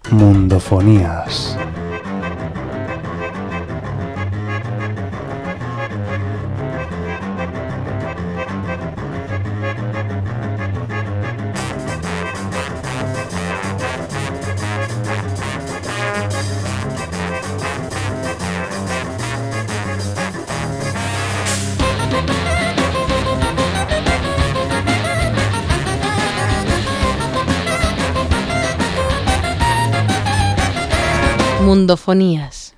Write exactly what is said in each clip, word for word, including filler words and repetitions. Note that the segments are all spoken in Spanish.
Mundofonías. Mundofonías.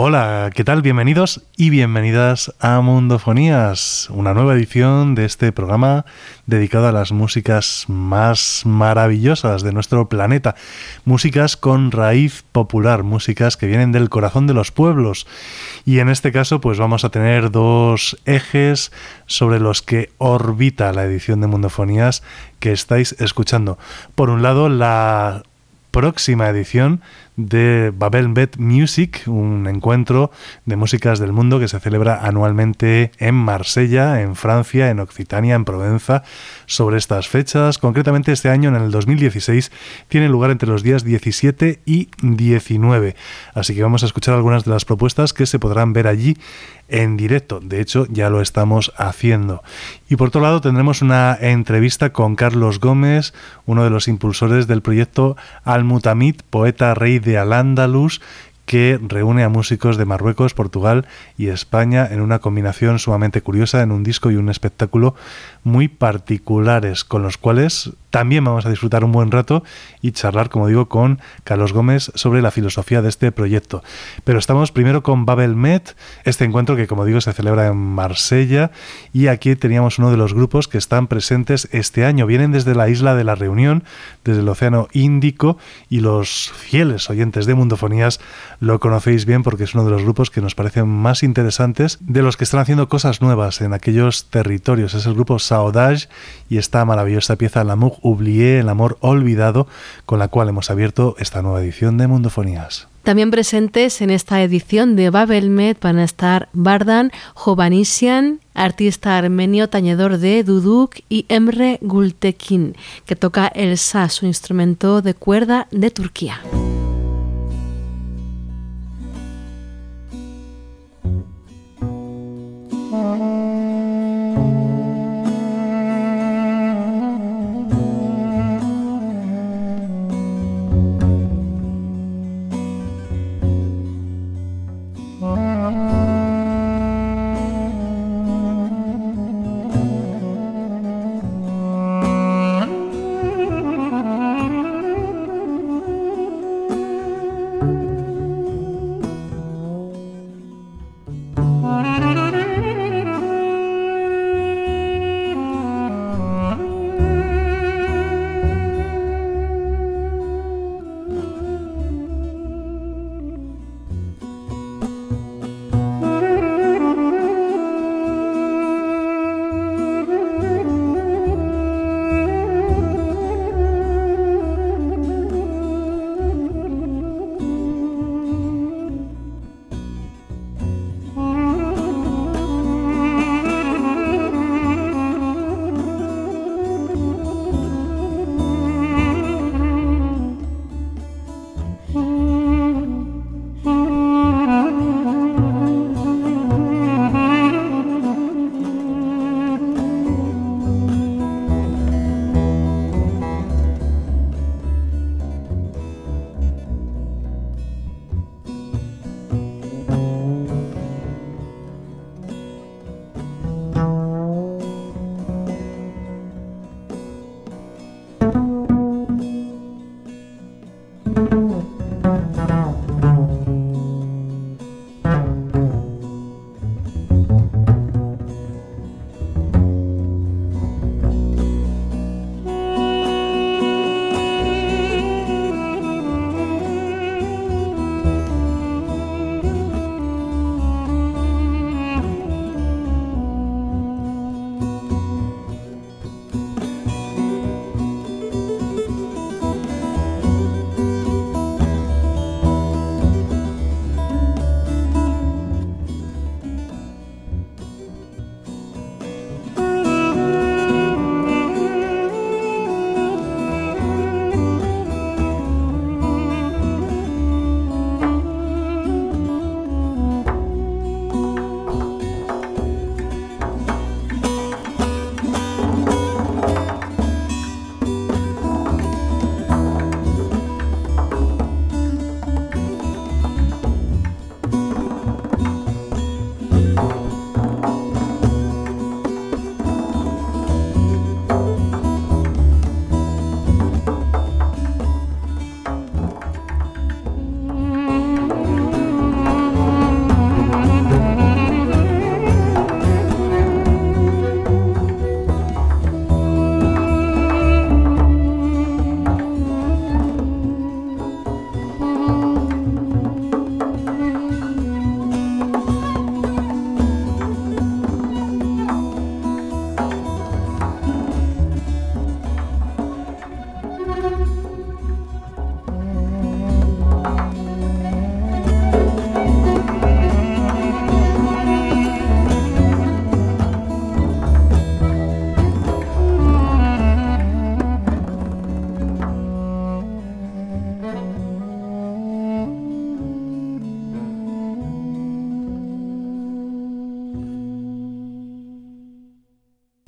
Hola, ¿qué tal? Bienvenidos y bienvenidas a Mundofonías, una nueva edición de este programa dedicado a las músicas más maravillosas de nuestro planeta. Músicas con raíz popular, músicas que vienen del corazón de los pueblos. Y en este caso, pues vamos a tener dos ejes sobre los que orbita la edición de Mundofonías que estáis escuchando. Por un lado, la próxima edición de Babelmet Music, un encuentro de músicas del mundo que se celebra anualmente en Marsella, en Francia, en Occitania, en Provenza, sobre estas fechas. Concretamente este año, en el dos mil dieciséis, tiene lugar entre los días diecisiete y diecinueve. Así que vamos a escuchar algunas de las propuestas que se podrán ver allí en directo. De hecho, ya lo estamos haciendo. Y por otro lado, tendremos una entrevista con Carlos Gómez, uno de los impulsores del proyecto Al-Mutamid, poeta rey de Al-Ándalus, que reúne a músicos de Marruecos, Portugal y España en una combinación sumamente curiosa, en un disco y un espectáculo muy particulares, con los cuales también vamos a disfrutar un buen rato y charlar, como digo, con Carlos Gómez sobre la filosofía de este proyecto. Pero estamos primero con Babelmet, este encuentro que, como digo, se celebra en Marsella, y aquí teníamos uno de los grupos que están presentes este año. Vienen desde la isla de la Reunión, desde el Océano Índico, y los fieles oyentes de Mundofonías lo conocéis bien porque es uno de los grupos que nos parecen más interesantes, de los que están haciendo cosas nuevas en aquellos territorios. Es el grupo Saudage y esta maravillosa pieza L'amour oublié, el amor olvidado, con la cual hemos abierto esta nueva edición de Mundofonías. También presentes en esta edición de Babelmet van a estar Bardan Hovhannisyan, artista armenio tañedor de duduk, y Emre Gültekin, que toca el saz, su instrumento de cuerda de Turquía.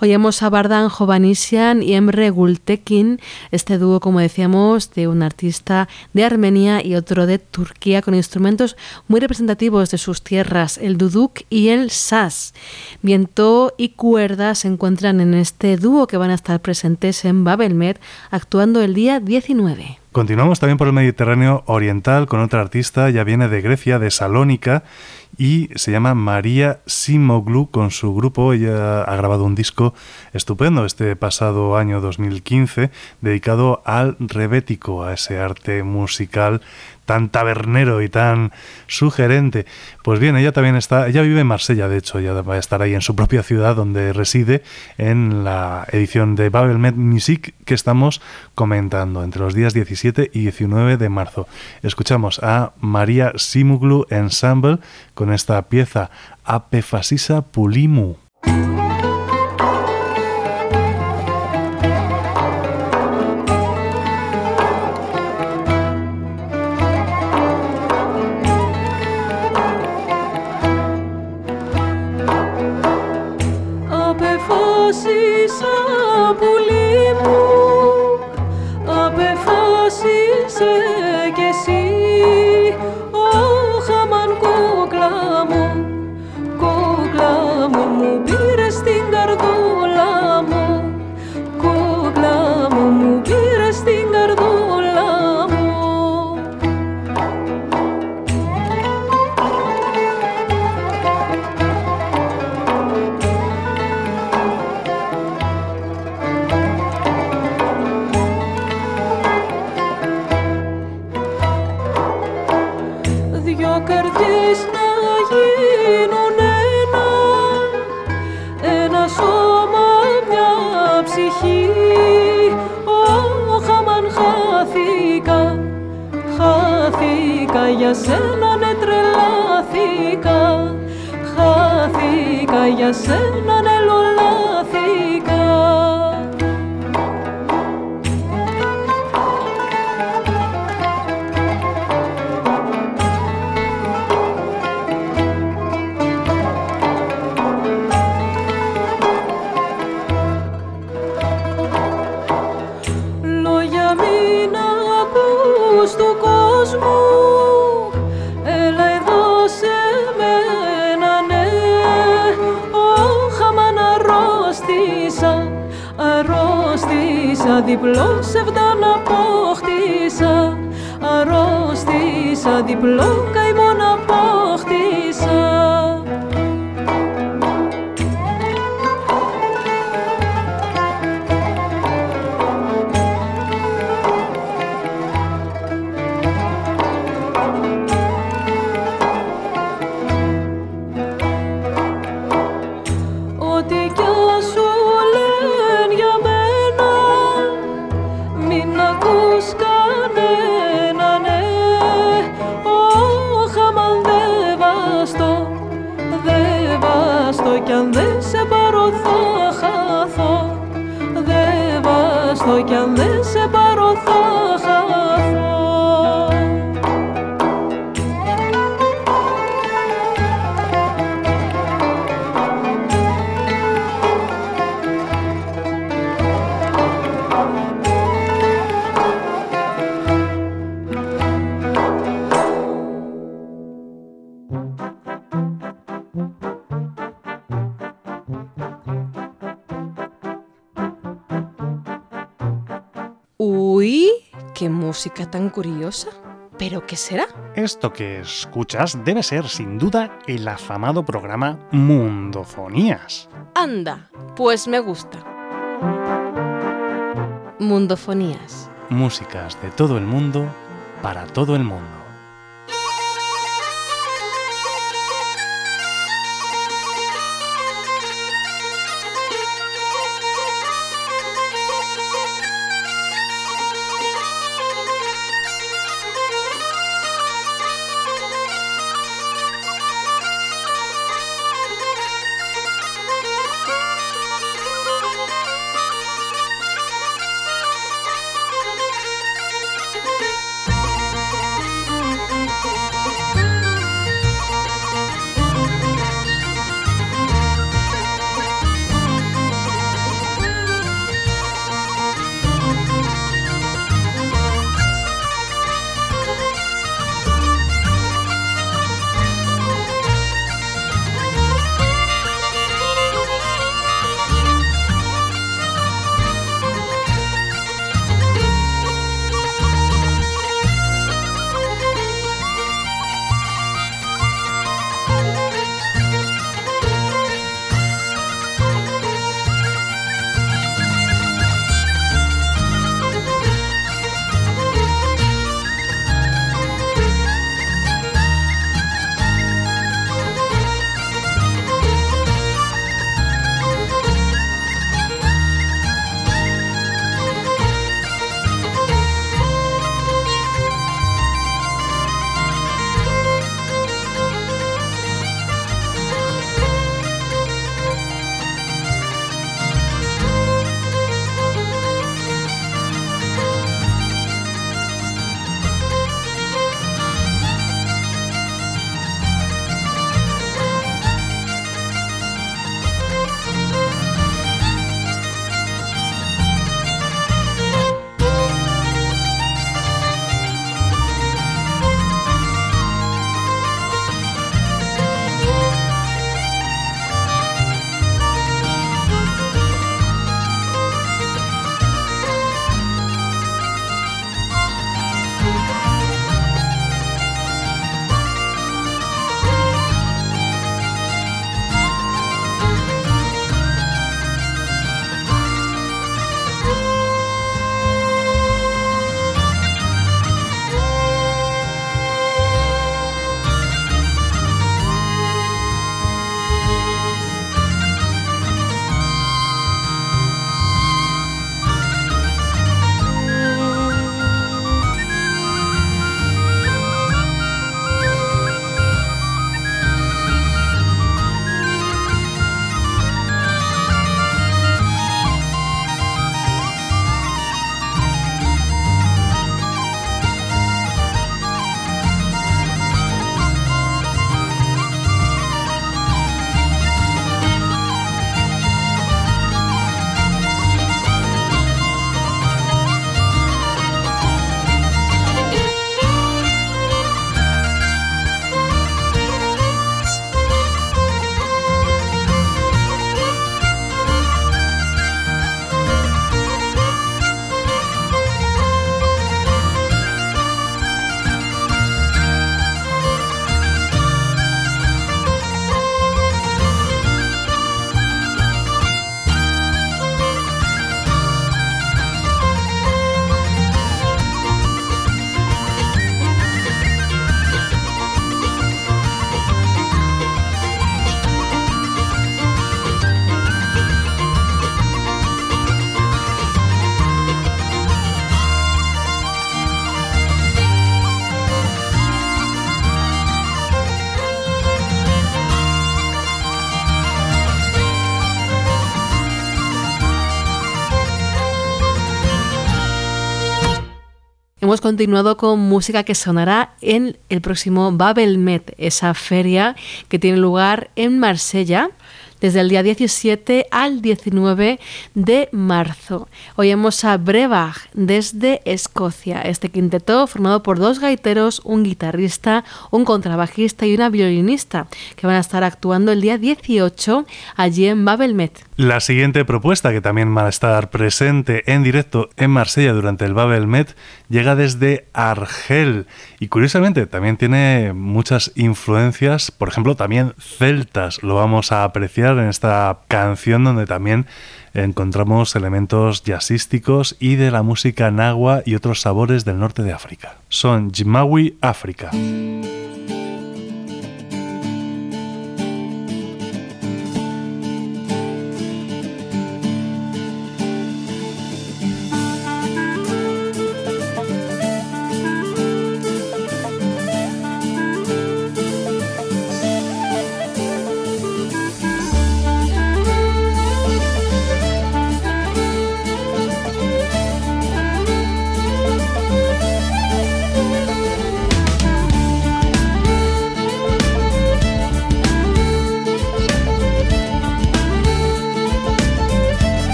Oímos a Vardan Hovhannisyan y Emre Gultekin, este dúo, como decíamos, de un artista de Armenia y otro de Turquía, con instrumentos muy representativos de sus tierras, el duduk y el saz. Viento y cuerda se encuentran en este dúo que van a estar presentes en Babelmed, actuando el día diecinueve. Continuamos también por el Mediterráneo Oriental con otra artista, ya viene de Grecia, de Salónica, y se llama Maria Simoglu con su grupo. Ella ha grabado un disco estupendo este pasado año dos mil quince dedicado al rebético, a ese arte musical tan tabernero y tan sugerente. Pues bien, ella también está, ella vive en Marsella, de hecho, ella va a estar ahí en su propia ciudad donde reside en la edición de Babelmed Music que estamos comentando entre los días diecisiete y diecinueve de marzo. Escuchamos a Maria Simoglu Ensemble con esta pieza Apefasisa Pulimu. Για σένα ναι τρελάθηκα, χάθηκα, για σένα ναι λολάθηκα. Λόγια μην ακούς του κόσμου, αρρώστησα, διπλό σεβδάν απόκτησα, αρρώστησα, διπλό καημόν απόκτησα. Κι αν δεν σε πάρω θα χαθώ, δε βάστο κι αν δεν σε πάρω θα χαθώ. Uy, qué música tan curiosa. ¿Pero qué será? Esto que escuchas debe ser, sin duda, el afamado programa Mundofonías. Anda, pues me gusta. Mundofonías. Músicas de todo el mundo, para todo el mundo. hemos continuado con música que sonará en el próximo Babelmet, esa feria que tiene lugar en Marsella desde el día diecisiete al diecinueve de marzo. Oímos a Brevard desde Escocia. Este quinteto formado por dos gaiteros, un guitarrista, un contrabajista y una violinista que van a estar actuando el día dieciocho allí en Babelmet. La siguiente propuesta, que también va a estar presente en directo en Marsella durante el Babelmet, llega desde Argel y curiosamente también tiene muchas influencias, por ejemplo también celtas. Lo vamos a apreciar en esta canción donde también encontramos elementos jazzísticos y de la música nahua y otros sabores del norte de África. Son Jimawi África.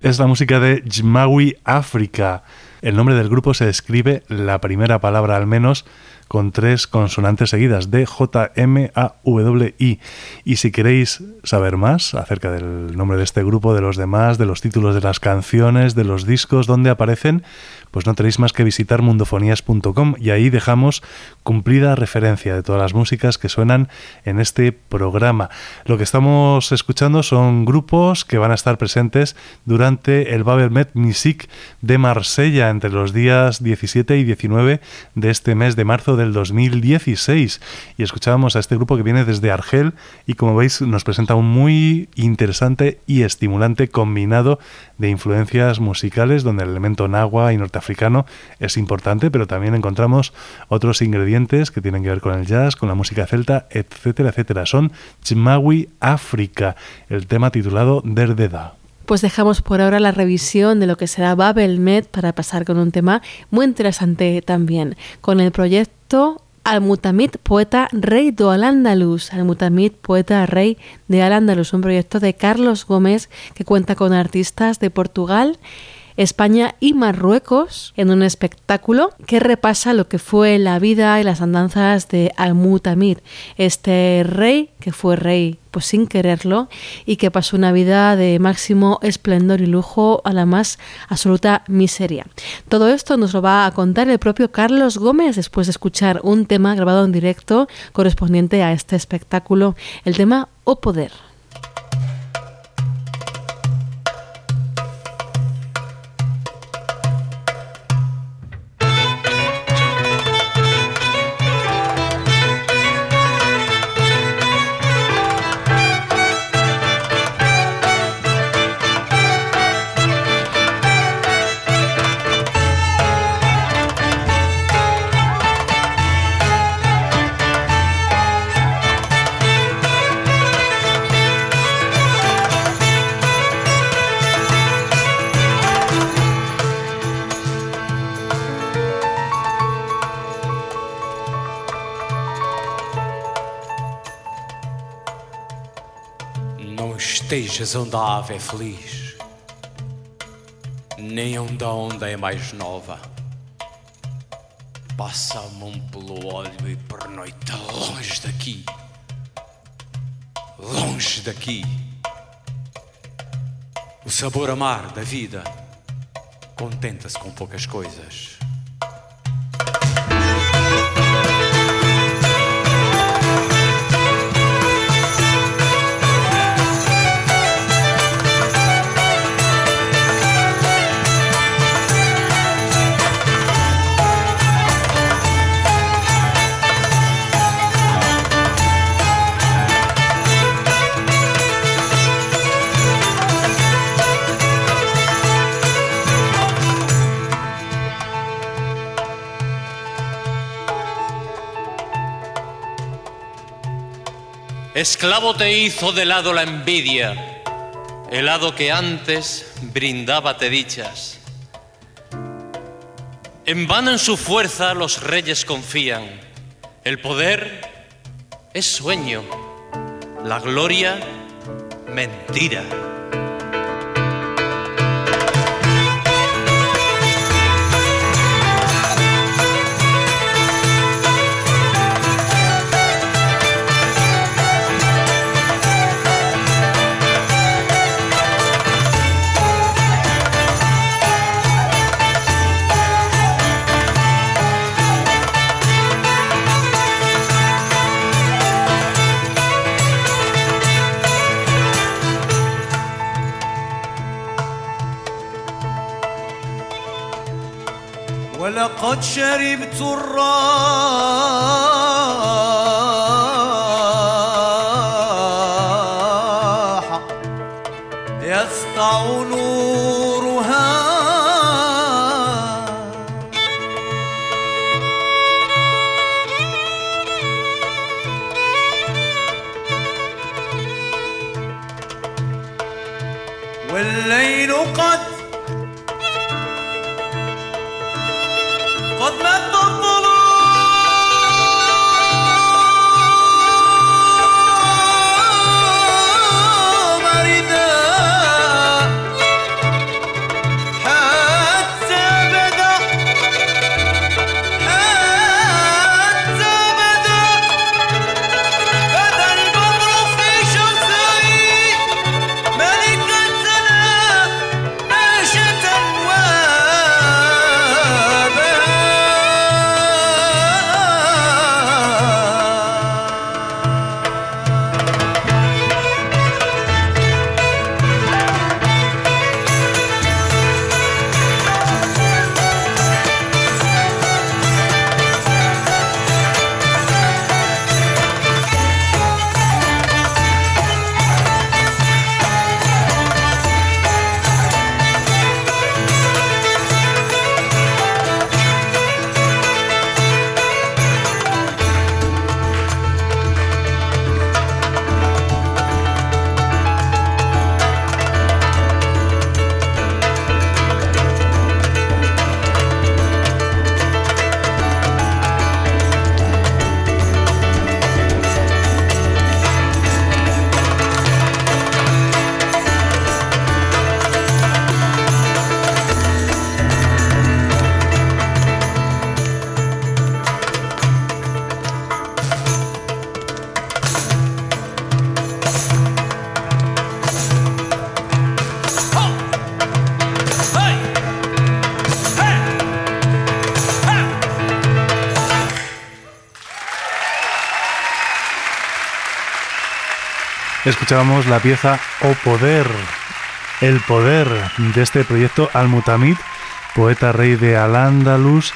es la música de Jmawi Africa. El nombre del grupo se escribe, la primera palabra al menos, con tres consonantes seguidas, D J M A W I. Y si queréis saber más acerca del nombre de este grupo, de los demás, de los títulos de las canciones, de los discos, donde aparecen, pues no tenéis más que visitar mundofonías punto com y ahí dejamos cumplida referencia de todas las músicas que suenan en este programa. Lo que estamos escuchando son grupos que van a estar presentes durante el Babelmet Music de Marsella entre los días diecisiete y diecinueve de este mes de marzo del dos mil dieciséis. Y escuchábamos a este grupo que viene desde Argel y, como veis, nos presenta un muy interesante y estimulante combinado de influencias musicales donde el elemento nahua y norteafricano es importante, pero también encontramos otros ingredientes que tienen que ver con el jazz, con la música celta, etcétera, etcétera. Son Jmawi Africa, el tema titulado Derdeda. Pues dejamos por ahora la revisión de lo que será Babelmet para pasar con un tema muy interesante también, con el proyecto Al-Mutamid, poeta rey do Al-Ándalus. Al-Mutamid, poeta rey de Al-Ándalus, un proyecto de Carlos Gómez que cuenta con artistas de Portugal, España y Marruecos en un espectáculo que repasa lo que fue la vida y las andanzas de Al-Mutamid, este rey que fue rey pues sin quererlo y que pasó una vida de máximo esplendor y lujo a la más absoluta miseria. Todo esto nos lo va a contar el propio Carlos Gómez después de escuchar un tema grabado en directo correspondiente a este espectáculo, el tema O Poder. Estejas onde a ave é feliz, nem onde a onda é mais nova. Passa a mão pelo olho e pernoita longe daqui, longe daqui. O sabor amar da vida contenta-se com poucas coisas. Esclavo te hizo de lado la envidia, el hado que antes brindábate dichas. En vano en su fuerza los reyes confían, el poder es sueño, la gloria mentira. ولقد شربت الراحة يسطع نورها والليل قد قد مد الظلام رداء escuchábamos la pieza O Poder, el poder de este proyecto Al-Mutamid, poeta rey de Al-Ándalus,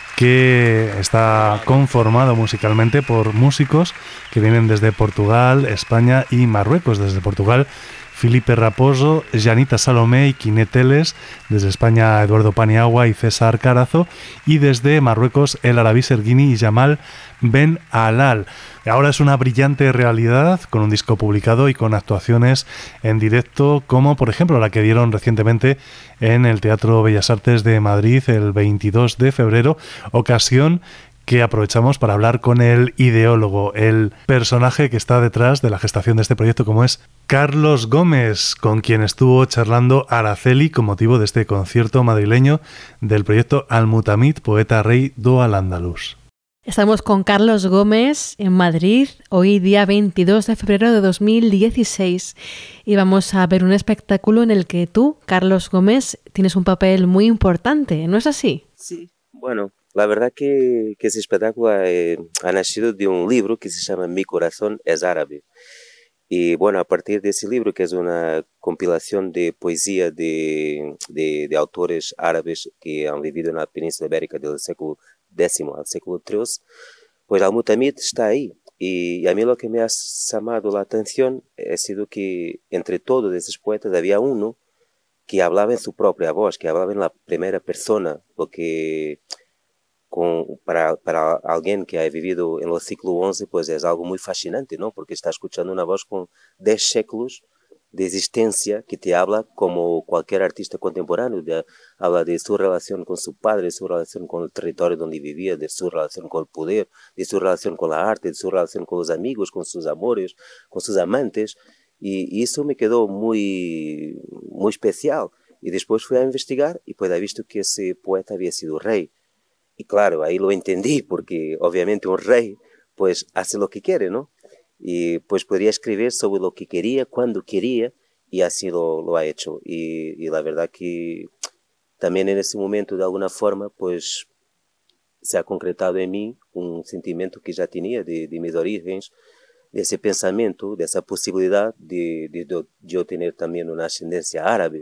que está conformado musicalmente por músicos que vienen desde Portugal, España y Marruecos. Desde Portugal, Felipe Raposo, Janita Salomé y Quiné Teles; desde España, Eduardo Paniagua y César Carazo; y desde Marruecos, El Arabí Serguini y Jamal Ben Alal. Ahora es una brillante realidad, con un disco publicado y con actuaciones en directo, como por ejemplo la que dieron recientemente en el Teatro Bellas Artes de Madrid el veintidós de febrero, ocasión que aprovechamos para hablar con el ideólogo, el personaje que está detrás de la gestación de este proyecto, como es Carlos Gómez, con quien estuvo charlando Araceli con motivo de este concierto madrileño del proyecto Al-Mutamid, poeta rey do Al-Ándalus. Estamos con Carlos Gómez en Madrid, hoy día veintidós de febrero de dos mil dieciséis, y vamos a ver un espectáculo en el que tú, Carlos Gómez, tienes un papel muy importante, ¿no es así? Sí, bueno, la verdad que, que ese espectáculo eh, ha nacido de un libro que se llama Mi corazón es árabe. Y bueno, a partir de ese libro, que es una compilación de poesía de, de, de autores árabes que han vivido en la península ibérica del século décimo al século trece, pues Al-Mutamid está ahí. Y, y a mí lo que me ha llamado la atención ha sido que entre todos esos poetas había uno que hablaba en su propia voz, que hablaba en la primera persona, lo que con, para, para alguien que ha vivido en el siglo once, pues es algo muy fascinante, ¿no? Porque está escuchando una voz con diez séculos de existencia que te habla como cualquier artista contemporáneo, de, habla de su relación con su padre, de su relación con el territorio donde vivía, de su relación con el poder, de su relación con la arte, de su relación con los amigos, con sus amores, con sus amantes, y, y eso me quedó muy, muy especial. Y después fui a investigar y pues he visto que ese poeta había sido rey. Y claro, ahí lo entendí, porque obviamente un rey pues hace lo que quiere, ¿no? Y pues podría escribir sobre lo que quería, cuando quería, y así lo, lo ha hecho. Y, y la verdad que también en ese momento, de alguna forma, pues se ha concretado en mí un sentimiento que ya tenía de, de mis orígenes, de ese pensamiento, de esa posibilidad de, de, de yo tener también una ascendencia árabe.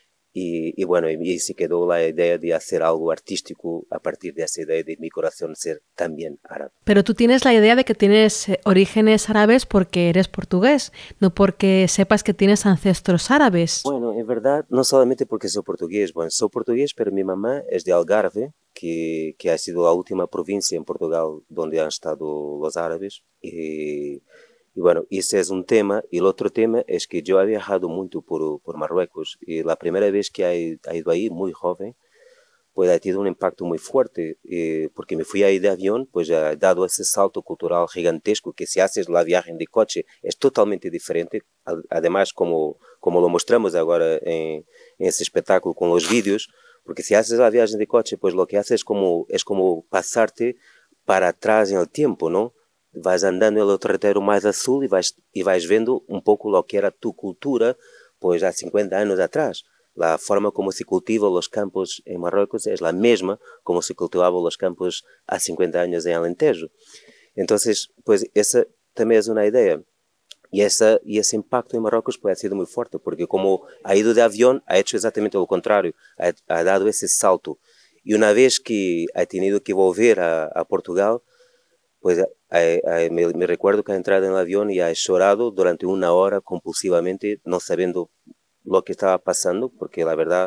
Y, y bueno, y, y se quedó la idea de hacer algo artístico a partir de esa idea de mi corazón ser también árabe. Pero tú tienes la idea de que tienes orígenes árabes porque eres portugués, no porque sepas que tienes ancestros árabes. Bueno, en verdad, no solamente porque soy portugués. Bueno, soy portugués, pero mi mamá es de Algarve, que, que ha sido la última provincia en Portugal donde han estado los árabes. Y... Y bueno, ese es un tema. Y el otro tema es que yo he viajado mucho por, por Marruecos. Y la primera vez que he, he ido ahí, muy joven, pues ha tenido un impacto muy fuerte. Eh, porque me fui ahí de avión, pues ha dado ese salto cultural gigantesco que si haces la viaje de coche es totalmente diferente. Además, como, como lo mostramos ahora en, en ese espectáculo con los vídeos, porque si haces la viaje de coche, pues lo que haces es como, es como pasarte para atrás en el tiempo, ¿no? Vais andando en el terreno más azul y vais, y vais viendo un poco lo que era tu cultura pues a cincuenta años atrás. La forma como se cultivan los campos en Marruecos es la misma como se cultivaban los campos a cincuenta años en Alentejo. Entonces, pues esa también es una idea. Y, esa, y ese impacto en Marruecos pues, ha sido muy fuerte, porque como ha ido de avión, ha hecho exactamente lo contrario, ha, ha dado ese salto. Y una vez que ha tenido que volver a, a Portugal, pues eh, eh, me, me recuerdo que ha entrado en el avión y ha llorado durante una hora compulsivamente, no sabiendo lo que estaba pasando, porque la verdad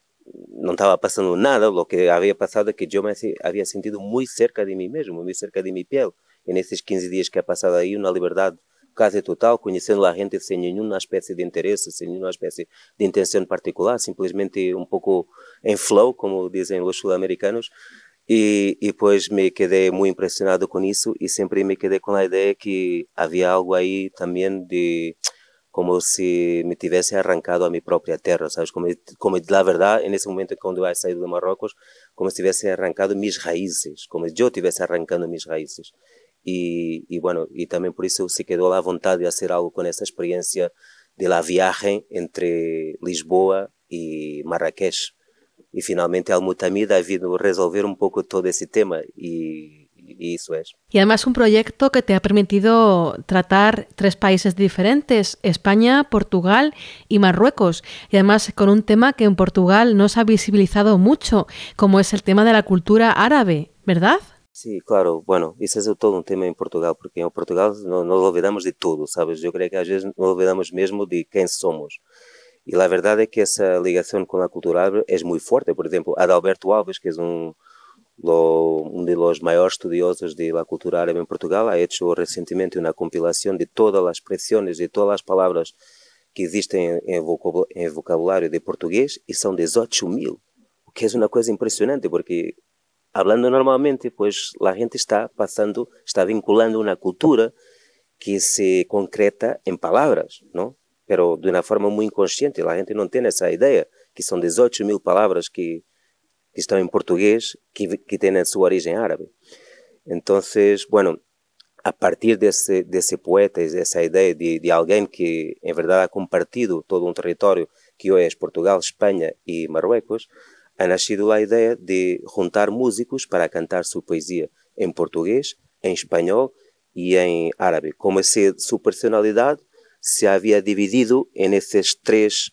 no estaba pasando nada. Lo que había pasado es que yo me había sentido muy cerca de mí mismo, muy cerca de mi piel. En estos quince días que he pasado ahí, una libertad casi total, conociendo a la gente sin ninguna especie de interés, sin ninguna especie de intención particular, simplemente un poco en flow, como dicen los sudamericanos. Y, y pues me quedé muy impresionado con eso y siempre me quedé con la idea que había algo ahí también de como si me tuviese arrancado a mi propia tierra, ¿sabes? Como, como la verdad, en ese momento cuando he salido de Marruecos, como si tuviese arrancado mis raíces, como yo estuviese arrancando mis raíces. Y, y bueno, y también por eso se quedó la voluntad de hacer algo con esa experiencia de la viaje entre Lisboa y Marrakech. Y finalmente Al-Mutamid ha vindo resolver un poco todo ese tema y, y eso es. Y además un proyecto que te ha permitido tratar tres países diferentes, España, Portugal y Marruecos. Y además con un tema que en Portugal no se ha visibilizado mucho, como es el tema de la cultura árabe, ¿verdad? Sí, claro, bueno, ese es todo un tema en Portugal, porque en Portugal no nos olvidamos de todo, ¿sabes? Yo creo que a veces nos olvidamos mesmo de quién somos. Y la verdad es que esa ligación con la cultura árabe es muy fuerte. Por ejemplo, Adalberto Alves, que es un, lo, uno de los mayores estudiosos de la cultura árabe en Portugal, ha hecho recientemente una compilación de todas las expresiones, de todas las palabras que existen en, en vocabulario de portugués, y son dieciocho mil, que es una cosa impresionante, porque hablando normalmente, pues la gente está pasando, está vinculando una cultura que se concreta en palabras, ¿no? Pero de una forma muy inconsciente. La gente no tiene esa idea, que son dieciocho mil palabras que, que están en portugués, que, que tienen su origen árabe. Entonces, bueno, a partir de ese, de ese poeta, de esa idea de, de alguien que en verdad ha compartido todo un territorio que hoy es Portugal, España y Marruecos, ha nacido la idea de juntar músicos para cantar su poesía en portugués, en español y en árabe. Como si su personalidad se había dividido en esos tres,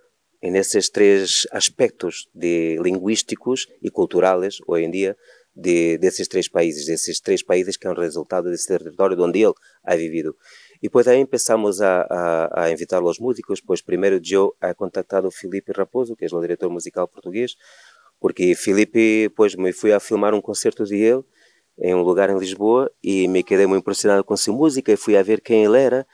en esos tres aspectos de lingüísticos y culturales hoy en día de, de esos tres países, de esos tres países que han resultado de ese territorio donde él ha vivido. Y pues ahí empezamos a, a, a invitar a los músicos. Pues primero yo he contactado a Filipe Raposo, que es el director musical portugués, porque Filipe, pues me fui a filmar un concierto de él en un lugar en Lisboa y me quedé muy impresionado con su música y fui a ver quién él era.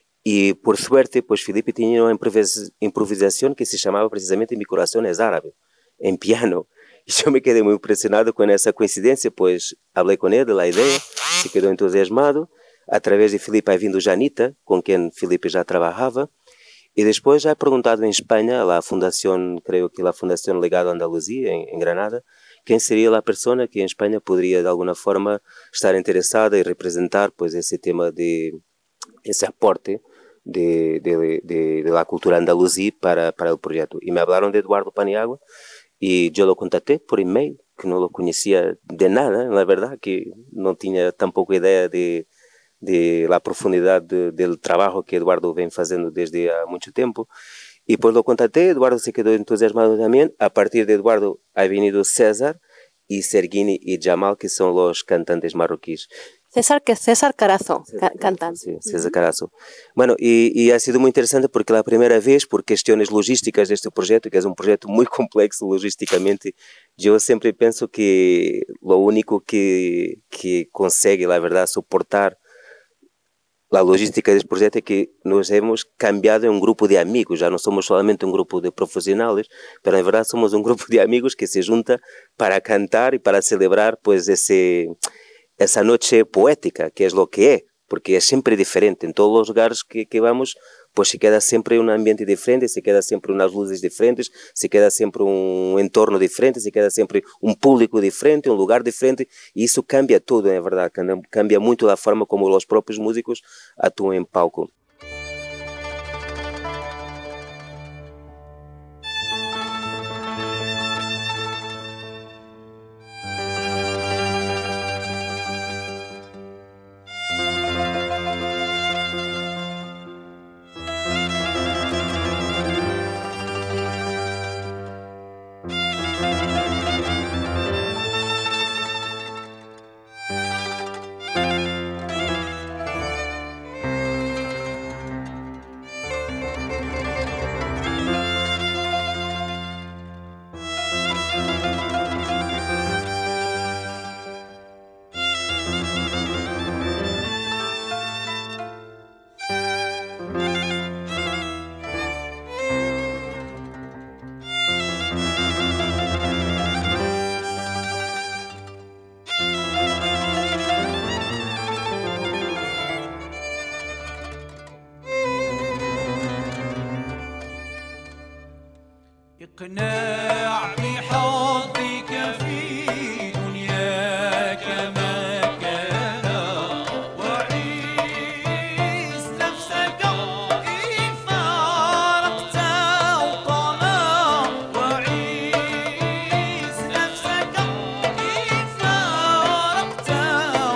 Y por suerte, pues Filipe tenía una improvisación que se llamaba precisamente Mi Corazón es Árabe, en piano. Y yo me quedé muy impresionado con esa coincidencia, pues hablé con él de la idea, se quedó entusiasmado. A través de Filipe ha vindo Janita, con quien Filipe ya trabajaba. Y después ha preguntado en España a la fundación, creo que la Fundación Legado Andalucía, en, en Granada, quién sería la persona que en España podría de alguna forma estar interesada y representar pues ese tema de ese aporte de, de, de, de la cultura andalusí para, para el proyecto. Y me hablaron de Eduardo Paniagua y yo lo contacté por email, que no lo conocía de nada, la verdad, que no tenía tampoco idea de, de la profundidad de, del trabajo que Eduardo viene haciendo desde hace mucho tiempo. Y pues lo contacté, Eduardo se quedó entusiasmado también. A partir de Eduardo ha venido César y Serguini y Jamal, que son los cantantes marroquíes. César, que César Carazo, César, ca cantante. Sí, César Carazo. Bueno, y, y ha sido muy interesante porque la primera vez, por cuestiones logísticas de este proyecto, que es un proyecto muy complejo logísticamente, yo siempre pienso que lo único que, que consigue, la verdad, soportar la logística de este proyecto es que nos hemos cambiado en un grupo de amigos. Ya no somos solamente un grupo de profesionales, pero en verdad somos un grupo de amigos que se junta para cantar y para celebrar pues ese, esa noche poética, que es lo que es, porque es siempre diferente. En todos los lugares que, que vamos, pues se queda siempre un ambiente diferente, se queda siempre unas luces diferentes, se queda siempre un entorno diferente, se queda siempre un público diferente, un lugar diferente, y eso cambia todo, en verdad, cambia mucho la forma como los propios músicos actúan en palco. اقناع بحظك في دنياك ما كان وعيش نفسك إن فارقت وطنا وعيش نفسك إن فارقت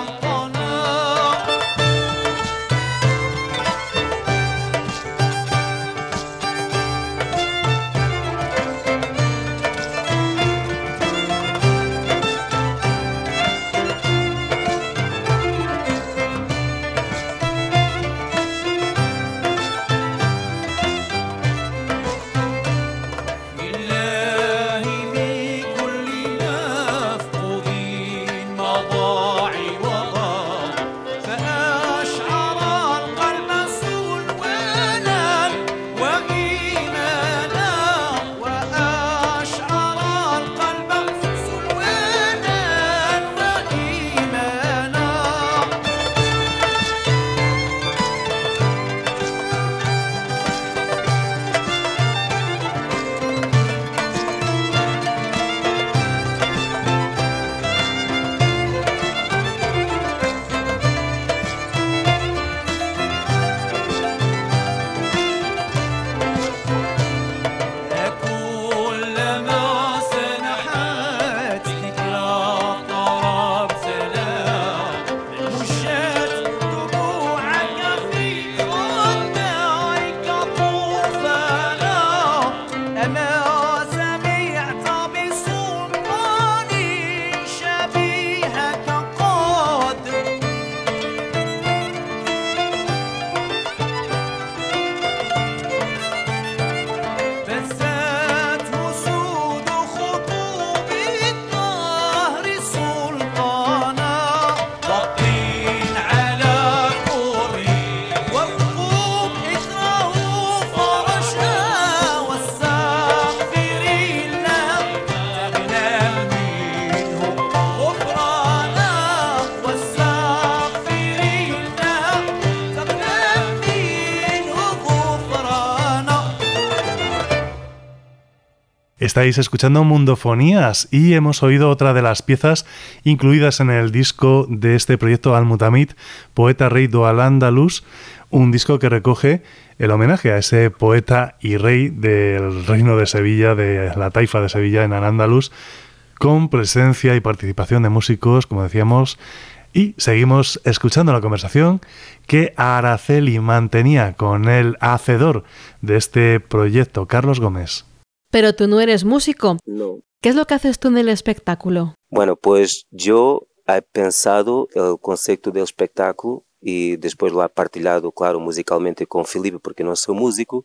Estáis escuchando Mundofonías y hemos oído otra de las piezas incluidas en el disco de este proyecto Al-Mutamid, Poeta Rei do Al-Andalus, un disco que recoge el homenaje a ese poeta y rey del reino de Sevilla, de la taifa de Sevilla en Al-Andalus, con presencia y participación de músicos, como decíamos, y seguimos escuchando la conversación que Araceli mantenía con el hacedor de este proyecto, Carlos Gómez. Pero tú no eres músico. No. ¿Qué es lo que haces tú en el espectáculo? Bueno, pues yo he pensado el concepto del espectáculo y después lo he partilhado, claro, musicalmente con Felipe, porque no soy músico.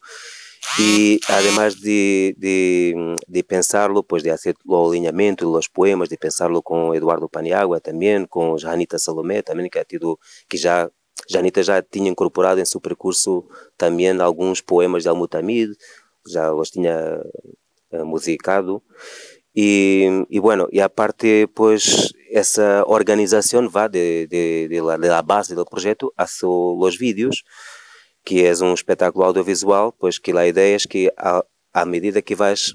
Y además de, de, de pensarlo, pues de hacer el alineamiento de los poemas, de pensarlo con Eduardo Paniagua también, con Janita Salomé también, que ha tido, que ya, Janita ya tenía incorporado en su percurso también algunos poemas de Al-Mutamid, ya los tenía uh, musicado. Y, y bueno, y aparte, pues esa organización va de, de, de, la, de la base del proyecto hacia los vídeos, que es un espetáculo audiovisual, pues que la idea es que a, a medida que vais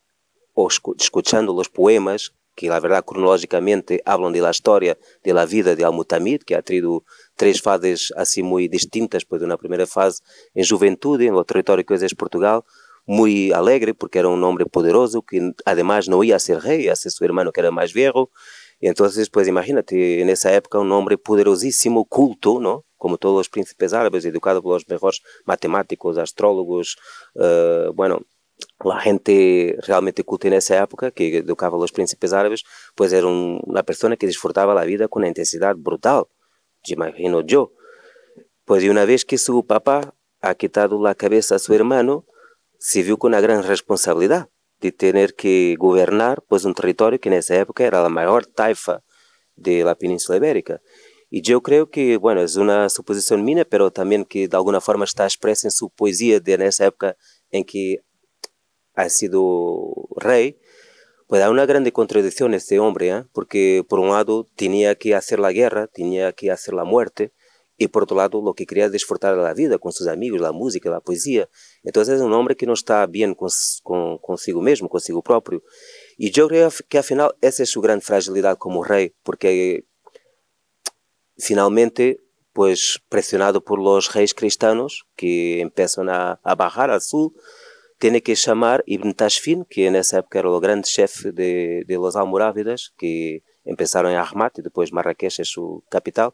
escuchando los poemas, que la verdad cronológicamente hablan de la historia de la vida de Al-Mutamid, que ha tenido tres fases así muy distintas, pues una primera fase en juventud, en el territorio que hoy es Portugal, muy alegre, porque era un hombre poderoso, que además no iba a ser rey, iba a ser su hermano que era más viejo. Y entonces, pues imagínate, en esa época un hombre poderosísimo, culto, ¿no? Como todos los príncipes árabes, educado por los mejores matemáticos, astrólogos, uh, bueno, la gente realmente culta en esa época, que educaba a los príncipes árabes, pues era un, una persona que disfrutaba la vida con una intensidad brutal, yo imagino yo. Pues y una vez que su papá ha quitado la cabeza a su hermano, se vio con una gran responsabilidad de tener que gobernar pues un territorio que en esa época era la mayor taifa de la península ibérica. Y yo creo que, bueno, es una suposición mía, pero también que de alguna forma está expresa en su poesía de en esa época en que ha sido rey. Pues hay una grande contradicción este hombre, ¿eh? Porque por un lado tenía que hacer la guerra, tenía que hacer la muerte, y por otro lado lo que quería es disfrutar de la vida con sus amigos, la música, la poesía. Entonces es un hombre que no está bien con, con, consigo mismo, consigo propio. Y yo creo que al final esa es su gran fragilidad como rey, porque finalmente, pues presionado por los reyes cristianos que empiezan a, a bajar al sur, tiene que llamar Ibn Tashfin, que en esa época era el gran jefe de, de los almorávidas, que empezaron en Ahmat y después Marrakech es su capital,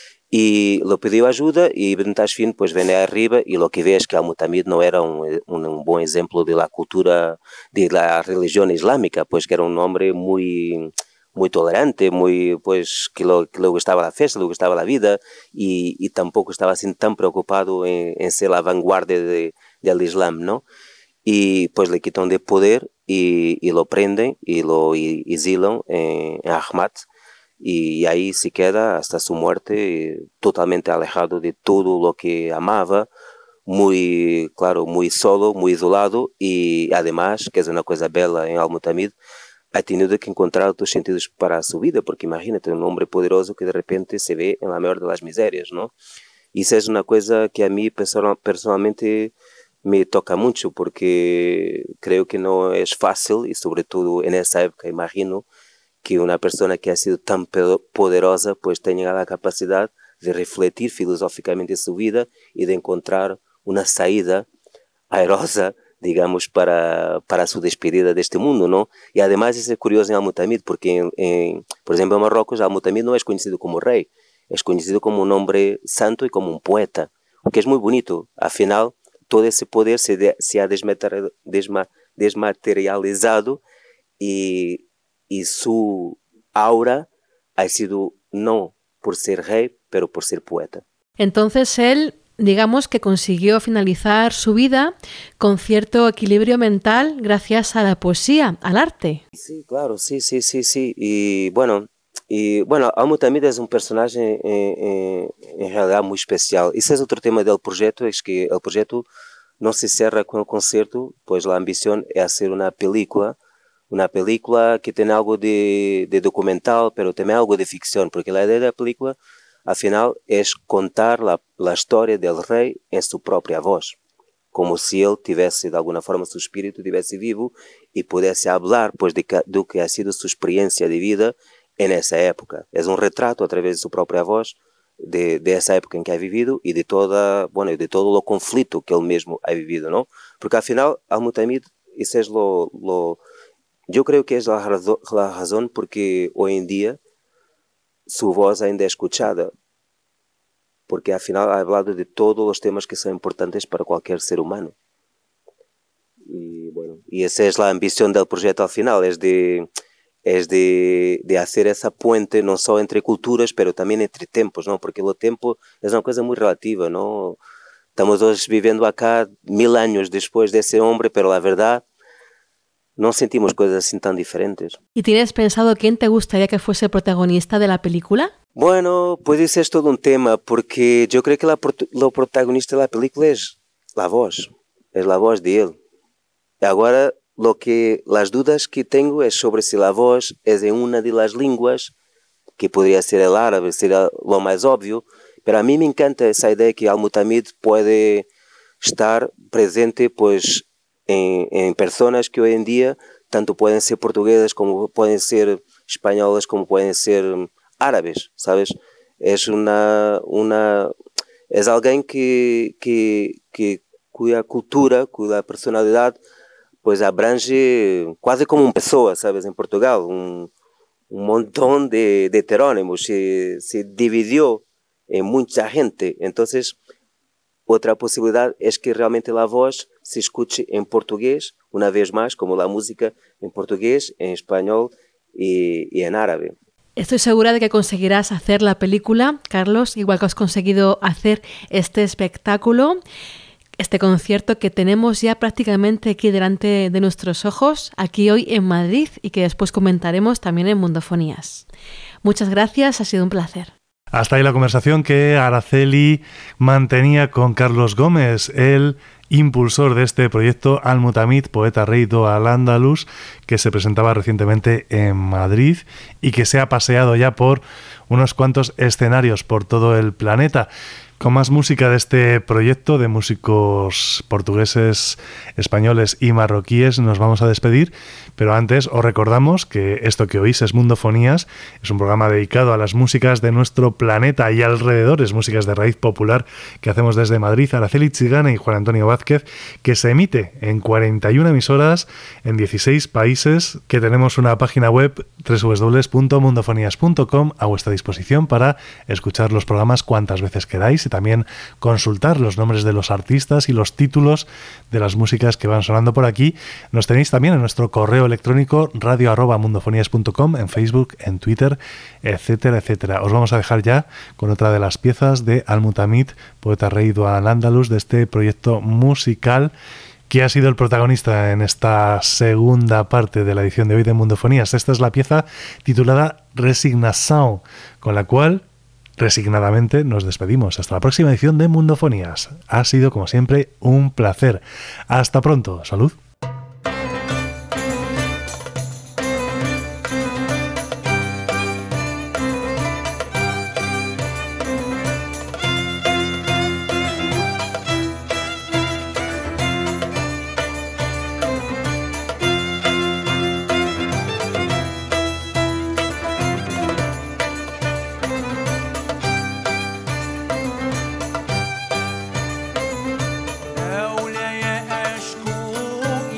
y le pidió ayuda y Ibn Tashfin pues viene arriba y lo que ve es que Al-Mutamid no era un, un, un buen ejemplo de la cultura, de la religión islámica, pues que era un hombre muy... muy tolerante, muy, pues, que, lo, que le gustaba la fiesta, le gustaba la vida y, y tampoco estaba así tan preocupado en, en ser la vanguardia de, del Islam, ¿no? Y pues le quitan de poder y, y lo prenden y lo exilan en, en Ahmat y ahí se queda hasta su muerte totalmente alejado de todo lo que amaba, muy, claro, muy solo, muy isolado y además, que es una cosa bella en Al-Mutamid, ha tenido que encontrar otros sentidos para su vida, porque imagínate un hombre poderoso que de repente se ve en la mayor de las miserias, ¿no? Y esa es una cosa que a mí personal, personalmente me toca mucho, porque creo que no es fácil, y sobre todo en esa época imagino, que una persona que ha sido tan poderosa pues tenga la capacidad de refletir filosóficamente su vida y de encontrar una salida airosa, digamos, para, para su despedida de este mundo, ¿no? Y además es curioso en Al-Mutamid, porque, en, en, por ejemplo, en Marruecos, Al-Mutamid no es conocido como rey, es conocido como un hombre santo y como un poeta, que es muy bonito. Al final, todo ese poder se, de, se ha desmater, desma, desmaterializado y, y su aura ha sido no por ser rey, pero por ser poeta. Entonces él... digamos que consiguió finalizar su vida con cierto equilibrio mental gracias a la poesía, al arte. Sí, claro, sí, sí, sí, sí. Y bueno, y, bueno Al-Mutamid es un personaje en, en, en realidad muy especial. Ese es otro tema del proyecto, es que el proyecto no se cierra con el concierto, pues la ambición es hacer una película, una película que tiene algo de, de documental, pero también algo de ficción, porque la idea de la película al final es contar la, la historia del rey en su propia voz. como si él tivesse, de alguna forma, su espíritu tivesse vivo y pudiese hablar pues, de que, do que ha sido su experiencia de vida en esa época. Es un retrato a través de su propia voz de, de esa época en que ha vivido y de, toda, bueno, de todo lo conflicto que él mismo ha vivido, ¿no? Porque al final, Al-Mutamid, eso es lo, lo... Yo creo que es la, razo, la razón porque hoy en día su voz ainda es escuchada, porque al final ha hablado de todos los temas que son importantes para cualquier ser humano. Y bueno, y esa es la ambición del proyecto al final, es de, es de, de hacer esa puente no solo entre culturas, pero también entre tiempos, ¿no? Porque el tiempo es una cosa muy relativa, ¿no? Estamos todos viviendo acá mil años después de ese hombre, pero la verdad no sentimos cosas así tan diferentes. ¿Y tienes pensado quién te gustaría que fuese el protagonista de la película? Bueno, pues ese es todo un tema, porque yo creo que la, lo protagonista de la película es la voz, es la voz de él. Y ahora, lo que, las dudas que tengo es sobre si la voz es en una de las lenguas, que podría ser el árabe, sería lo más obvio, pero a mí me encanta esa idea que Al-Mutamid puede estar presente pues, en, en personas que hoy en día tanto pueden ser portuguesas como pueden ser españolas, como pueden ser árabes, ¿sabes? Es una, una es alguien que, que, que cuya cultura, cuya personalidad pues abrange quase como uma pessoa, ¿sabes? En Portugal, un, un montón de, de heterónimos, se, se dividió en mucha gente. Entonces, otra posibilidad es que realmente la voz se escuche en portugués, una vez más, como la música en portugués, en español y, y en árabe. Estoy segura de que conseguirás hacer la película, Carlos, igual que has conseguido hacer este espectáculo, este concierto que tenemos ya prácticamente aquí delante de nuestros ojos, aquí hoy en Madrid, y que después comentaremos también en Mundofonías. Muchas gracias, ha sido un placer. Hasta ahí la conversación que Araceli mantenía con Carlos Gómez, el impulsor de este proyecto Al-Mutamid, poeta rey do Al-Ándalus, que se presentaba recientemente en Madrid y que se ha paseado ya por unos cuantos escenarios por todo el planeta. Con más música de este proyecto de músicos portugueses, españoles y marroquíes nos vamos a despedir, pero antes os recordamos que esto que oís es Mundofonías, es un programa dedicado a las músicas de nuestro planeta y alrededores, músicas de raíz popular que hacemos desde Madrid, Araceli Chigana y Juan Antonio Vázquez, que se emite en cuarenta y una emisoras en dieciséis países, que tenemos una página web doble u doble u doble u punto mundofonías punto com a vuestra disposición para escuchar los programas cuantas veces queráis, también consultar los nombres de los artistas y los títulos de las músicas que van sonando por aquí. Nos tenéis también en nuestro correo electrónico radio arroba mundofonías punto com, en Facebook, en Twitter, etcétera, etcétera. Os vamos a dejar ya con otra de las piezas de Al-Mutamid, poeta rey do Al-Ándalus, de este proyecto musical que ha sido el protagonista en esta segunda parte de la edición de hoy de Mundofonías. Esta es la pieza titulada Resignação, con la cual resignadamente nos despedimos. Hasta la próxima edición de Mundofonías. Ha sido, como siempre, un placer. Hasta pronto. Salud. مولاي أشكو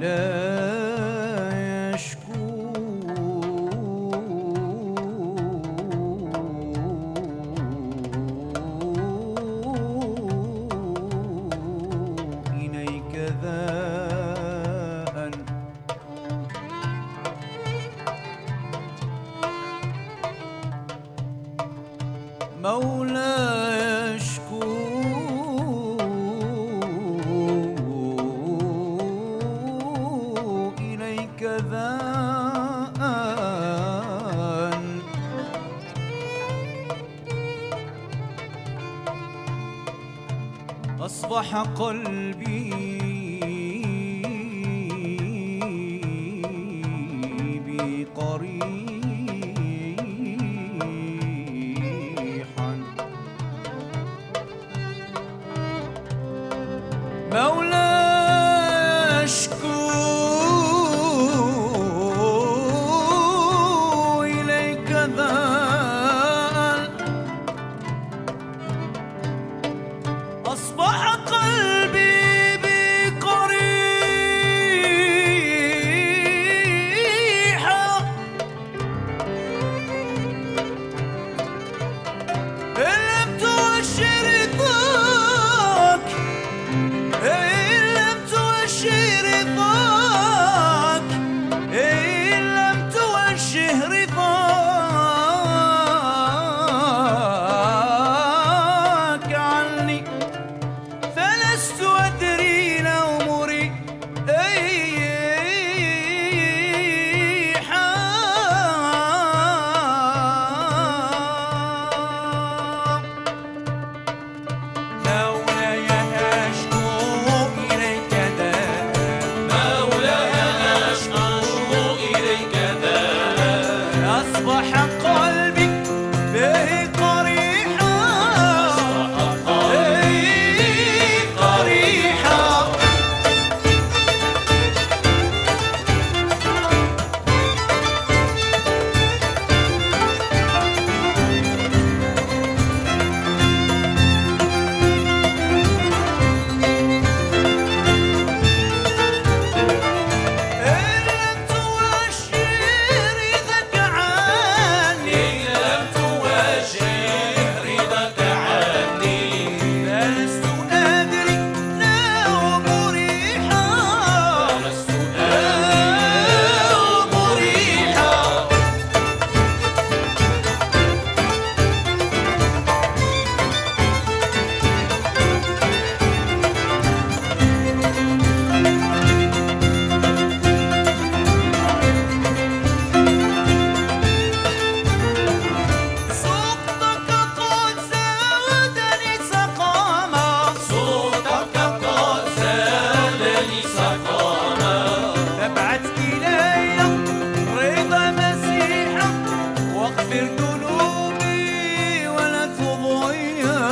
أصبح قلبي قريحا مولاي أشكو إليك ذا أصبح قلبي بقريحة إن لم تؤشر رضاك إن لم تؤشر رضاك إن لم تؤشر رضاك عني فلست أدري لأمري أيحا مولاي أشكو إليك ذا مولاي أشكو إليك ذا أصبح قلبي به قريحا قريحا إن لم تؤشر رضاك عني إن لم تؤشر رضاك عني فلست أدري لا مريحا فلست أدري مريحا صوتك قد زادني سقاما صوتك قد زادني سقاما فابعث إلي رضا مسيحا واغفر ذنوبي ولا تضيع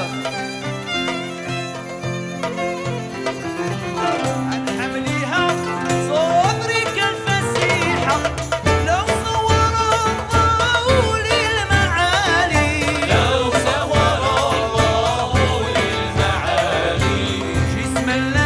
عن حملها صدرك الفسيحة لو صور الله للمعالي لو صور الله للمعالي جسما